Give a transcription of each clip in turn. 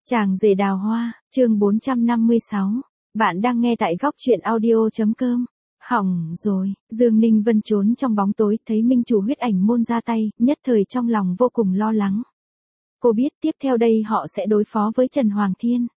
Chàng rể đào hoa, chương 456. Bạn đang nghe tại góc truyện audio.com. Hỏng rồi, Dương Ninh Vân trốn trong bóng tối, thấy minh chủ huyết ảnh môn ra tay, nhất thời trong lòng vô cùng lo lắng. Cô biết tiếp theo đây họ sẽ đối phó với Trần Hoàng Thiên.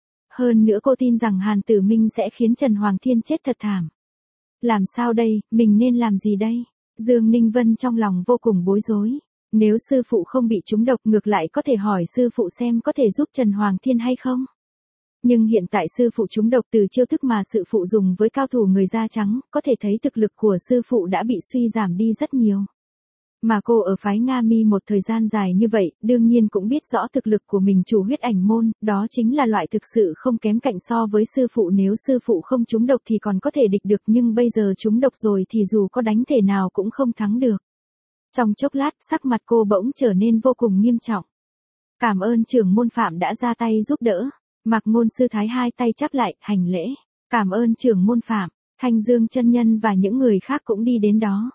Hơn nữa cô tin rằng Hàn Tử Minh sẽ khiến Trần Hoàng Thiên chết thật thảm. Làm sao đây, mình nên làm gì đây? Dương Ninh Vân trong lòng vô cùng bối rối. Nếu sư phụ không bị trúng độc ngược lại có thể hỏi sư phụ xem có thể giúp Trần Hoàng Thiên hay không. Nhưng hiện tại sư phụ trúng độc từ chiêu thức mà sư phụ dùng với cao thủ người da trắng, có thể thấy thực lực của sư phụ đã bị suy giảm đi rất nhiều. Mà cô ở phái Nga Mi một thời gian dài như vậy, đương nhiên cũng biết rõ thực lực của mình chủ huyết ảnh môn, đó chính là loại thực sự không kém cạnh so với sư phụ. Nếu sư phụ không trúng độc thì còn có thể địch được, nhưng bây giờ trúng độc rồi thì dù có đánh thể nào cũng không thắng được. Trong chốc lát, sắc mặt cô bỗng trở nên vô cùng nghiêm trọng. Cảm ơn trưởng môn Phạm đã ra tay giúp đỡ. Mạc Ngôn sư thái hai tay chắp lại, hành lễ. Cảm ơn trưởng môn Phạm. Thanh Dương chân nhân và những người khác cũng đi đến đó.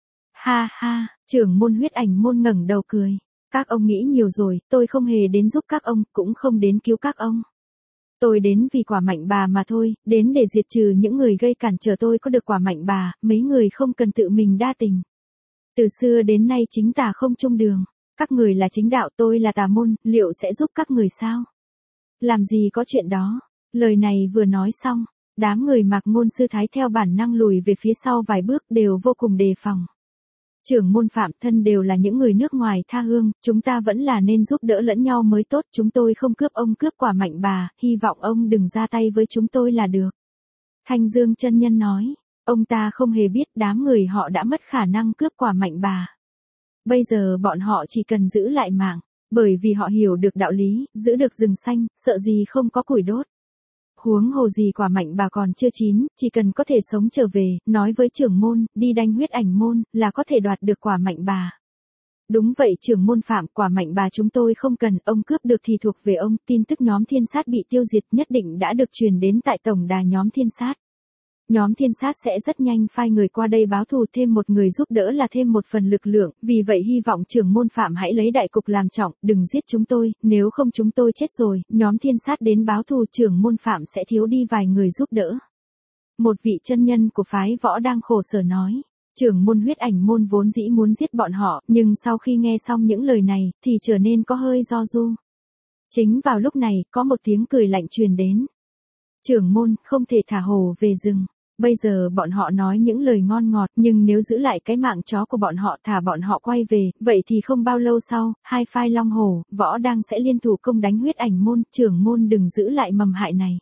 Ha ha, trưởng môn huyết ảnh môn ngẩng đầu cười. Các ông nghĩ nhiều rồi, tôi không hề đến giúp các ông, cũng không đến cứu các ông. Tôi đến vì quả mạnh bà mà thôi, đến để diệt trừ những người gây cản trở tôi có được quả mạnh bà, mấy người không cần tự mình đa tình. Từ xưa đến nay chính tà không chung đường, các người là chính đạo, tôi là tà môn, liệu sẽ giúp các người sao? Làm gì có chuyện đó. Lời này vừa nói xong, đám người Mạc Ngôn sư thái theo bản năng lùi về phía sau vài bước, đều vô cùng đề phòng. Trưởng môn Phạm, thân đều là những người nước ngoài tha hương, chúng ta vẫn là nên giúp đỡ lẫn nhau mới tốt, chúng tôi không cướp ông cướp quả mạnh bà, hy vọng ông đừng ra tay với chúng tôi là được. Thanh Dương chân nhân nói. Ông ta không hề biết đám người họ đã mất khả năng cướp quả mạnh bà. Bây giờ bọn họ chỉ cần giữ lại mạng, bởi vì họ hiểu được đạo lý, giữ được rừng xanh, sợ gì không có củi đốt. Huống hồ gì quả mạnh bà còn chưa chín, chỉ cần có thể sống trở về, nói với trưởng môn, đi đánh huyết ảnh môn, là có thể đoạt được quả mạnh bà. Đúng vậy trưởng môn Phạm, quả mạnh bà chúng tôi không cần, ông cướp được thì thuộc về ông. Tin tức nhóm thiên sát bị tiêu diệt nhất định đã được truyền đến tại tổng đà nhóm thiên sát. Nhóm thiên sát sẽ rất nhanh phái người qua đây báo thù, thêm một người giúp đỡ là thêm một phần lực lượng, vì vậy hy vọng trưởng môn Phạm hãy lấy đại cục làm trọng, đừng giết chúng tôi, nếu không chúng tôi chết rồi. Nhóm thiên sát đến báo thù, trưởng môn Phạm sẽ thiếu đi vài người giúp đỡ. Một vị chân nhân của phái võ đang khổ sở nói. Trưởng môn huyết ảnh môn vốn dĩ muốn giết bọn họ, nhưng sau khi nghe xong những lời này, thì trở nên có hơi do du. Chính vào lúc này, có một tiếng cười lạnh truyền đến. Trưởng môn, không thể thả hổ về rừng. Bây giờ bọn họ nói những lời ngon ngọt, nhưng nếu giữ lại cái mạng chó của bọn họ, thả bọn họ quay về, vậy thì không bao lâu sau, hai phái Long Hổ, Võ Đang sẽ liên thủ công đánh huyết ảnh môn, trưởng môn đừng giữ lại mầm hại này.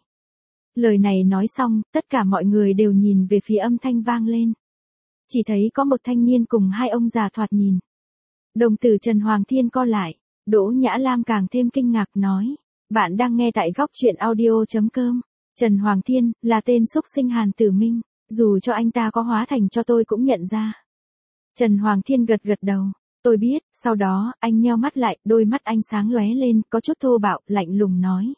Lời này nói xong, tất cả mọi người đều nhìn về phía âm thanh vang lên. Chỉ thấy có một thanh niên cùng hai ông già thoạt nhìn. Đồng tử Trần Hoàng Thiên co lại, Đỗ Nhã Lam càng thêm kinh ngạc nói. Bạn đang nghe tại góc truyện audio.com. Trần Hoàng Thiên, là tên xúc sinh Hàn Tử Minh, dù cho anh ta có hóa thành cho tôi cũng nhận ra. Trần Hoàng Thiên gật gật đầu, tôi biết, sau đó, anh nheo mắt lại, đôi mắt anh sáng lóe lên, có chút thô bạo, lạnh lùng nói.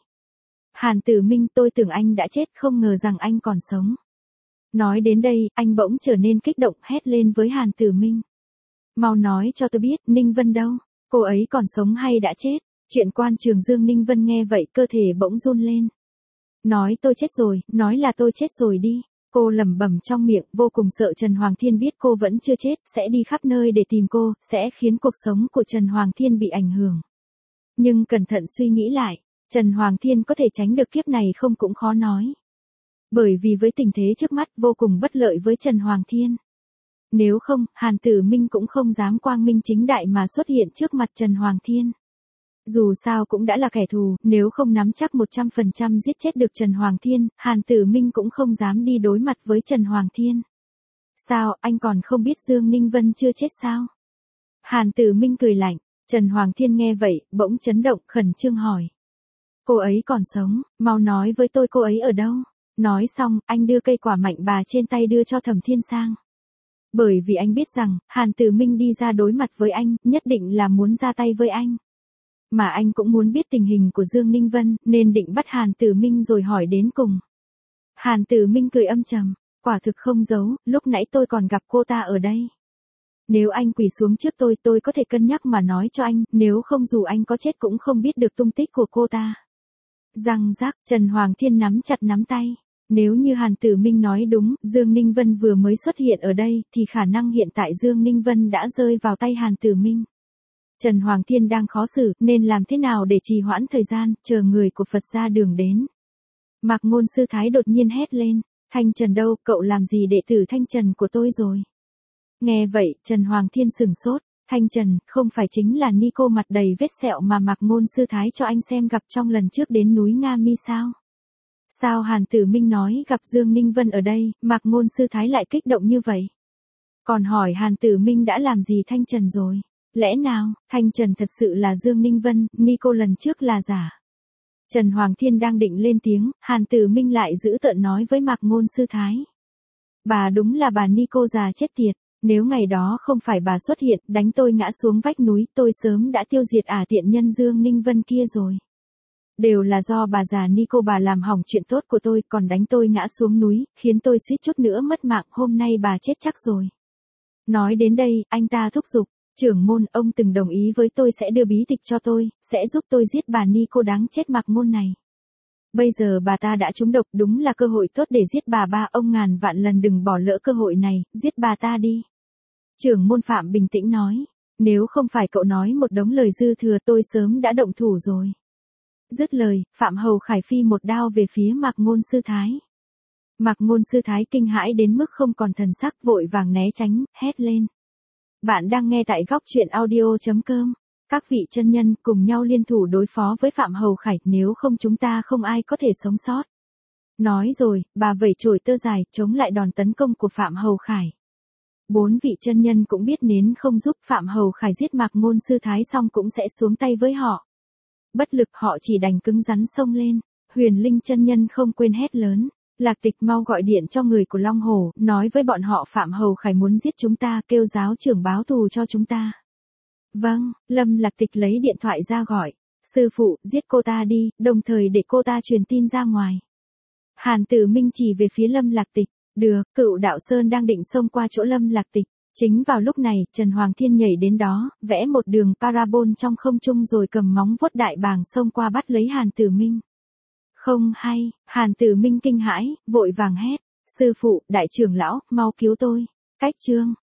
Hàn Tử Minh, tôi tưởng anh đã chết, không ngờ rằng anh còn sống. Nói đến đây, anh bỗng trở nên kích động, hét lên với Hàn Tử Minh. Mau nói cho tôi biết, Ninh Vân đâu, cô ấy còn sống hay đã chết? Chuyện quan trường Dương Ninh Vân nghe vậy, cơ thể bỗng run lên. Nói tôi chết rồi, nói là tôi chết rồi đi. Cô lẩm bẩm trong miệng, vô cùng sợ Trần Hoàng Thiên biết cô vẫn chưa chết, sẽ đi khắp nơi để tìm cô, sẽ khiến cuộc sống của Trần Hoàng Thiên bị ảnh hưởng. Nhưng cẩn thận suy nghĩ lại, Trần Hoàng Thiên có thể tránh được kiếp này không cũng khó nói. Bởi vì với tình thế trước mắt vô cùng bất lợi với Trần Hoàng Thiên. Nếu không, Hàn Tử Minh cũng không dám quang minh chính đại mà xuất hiện trước mặt Trần Hoàng Thiên. Dù sao cũng đã là kẻ thù, nếu không nắm chắc 100% giết chết được Trần Hoàng Thiên, Hàn Tử Minh cũng không dám đi đối mặt với Trần Hoàng Thiên. Sao, anh còn không biết Dương Ninh Vân chưa chết sao? Hàn Tử Minh cười lạnh, Trần Hoàng Thiên nghe vậy, bỗng chấn động, khẩn trương hỏi. Cô ấy còn sống, mau nói với tôi cô ấy ở đâu? Nói xong, anh đưa cây quả mạnh bà trên tay đưa cho Thẩm Thiên Sang. Bởi vì anh biết rằng, Hàn Tử Minh đi ra đối mặt với anh, nhất định là muốn ra tay với anh. Mà anh cũng muốn biết tình hình của Dương Ninh Vân, nên định bắt Hàn Tử Minh rồi hỏi đến cùng. Hàn Tử Minh cười âm trầm, quả thực không giấu, lúc nãy tôi còn gặp cô ta ở đây. Nếu anh quỳ xuống trước tôi có thể cân nhắc mà nói cho anh, nếu không dù anh có chết cũng không biết được tung tích của cô ta. Răng rắc, Trần Hoàng Thiên nắm chặt nắm tay. Nếu như Hàn Tử Minh nói đúng, Dương Ninh Vân vừa mới xuất hiện ở đây, thì khả năng hiện tại Dương Ninh Vân đã rơi vào tay Hàn Tử Minh. Trần Hoàng Thiên đang khó xử, nên làm thế nào để trì hoãn thời gian, chờ người của Phật ra đường đến. Mạc Ngôn Sư Thái đột nhiên hét lên, Thanh Trần đâu, cậu làm gì đệ tử Thanh Trần của tôi rồi? Nghe vậy, Trần Hoàng Thiên sửng sốt, Thanh Trần, không phải chính là Nico mặt đầy vết sẹo mà Mạc Ngôn Sư Thái cho anh xem gặp trong lần trước đến núi Nga Mi sao? Sao Hàn Tử Minh nói gặp Dương Ninh Vân ở đây, Mạc Ngôn Sư Thái lại kích động như vậy? Còn hỏi Hàn Tử Minh đã làm gì Thanh Trần rồi? Lẽ nào, Thanh Trần thật sự là Dương Ninh Vân, Nico lần trước là giả? Trần Hoàng Thiên đang định lên tiếng, Hàn Tử Minh lại giữ tợn nói với Mạc Ngôn Sư Thái. Bà đúng là bà Nico già chết tiệt, nếu ngày đó không phải bà xuất hiện, đánh tôi ngã xuống vách núi, tôi sớm đã tiêu diệt tiện nhân Dương Ninh Vân kia rồi. Đều là do bà già Nico bà làm hỏng chuyện tốt của tôi, còn đánh tôi ngã xuống núi, khiến tôi suýt chút nữa mất mạng, hôm nay bà chết chắc rồi. Nói đến đây, anh ta thúc giục, trưởng môn, ông từng đồng ý với tôi sẽ đưa bí tịch cho tôi, sẽ giúp tôi giết bà Nico đáng chết Mạc Ngôn này. Bây giờ bà ta đã trúng độc, đúng là cơ hội tốt để giết bà ba, ông ngàn vạn lần đừng bỏ lỡ cơ hội này, giết bà ta đi. Trưởng môn Phạm bình tĩnh nói, nếu không phải cậu nói một đống lời dư thừa tôi sớm đã động thủ rồi. Dứt lời, Phạm Hầu Khải phi một đao về phía Mạc Ngôn Sư Thái. Mạc Ngôn Sư Thái kinh hãi đến mức không còn thần sắc, vội vàng né tránh, hét lên. Bạn đang nghe tại góc truyện audio.com. Các vị chân nhân cùng nhau liên thủ đối phó với Phạm Hầu Khải, nếu không chúng ta không ai có thể sống sót. Nói rồi, bà vẩy chổi tơ dài, chống lại đòn tấn công của Phạm Hầu Khải. 4 vị chân nhân cũng biết nếu không giúp Phạm Hầu Khải giết Mạc Ngôn Sư Thái xong cũng sẽ xuống tay với họ. Bất lực họ chỉ đành cứng rắn xông lên. Huyền Linh chân nhân không quên hét lớn. Lạc Tịch mau gọi điện cho người của Long Hổ, nói với bọn họ Phạm Hầu Khải muốn giết chúng ta, kêu giáo trưởng báo thù cho chúng ta. Vâng, Lâm Lạc Tịch lấy điện thoại ra gọi. Sư phụ, giết cô ta đi, đồng thời để cô ta truyền tin ra ngoài. Hàn Tử Minh chỉ về phía Lâm Lạc Tịch. Được, Cựu Đạo Sơn đang định xông qua chỗ Lâm Lạc Tịch. Chính vào lúc này, Trần Hoàng Thiên nhảy đến đó, vẽ một đường parabol trong không trung rồi cầm móng vuốt đại bàng xông qua bắt lấy Hàn Tử Minh. Không hay, Hàn Tử Minh kinh hãi, vội vàng hét. Sư phụ, đại trưởng lão, mau cứu tôi. Cách chương.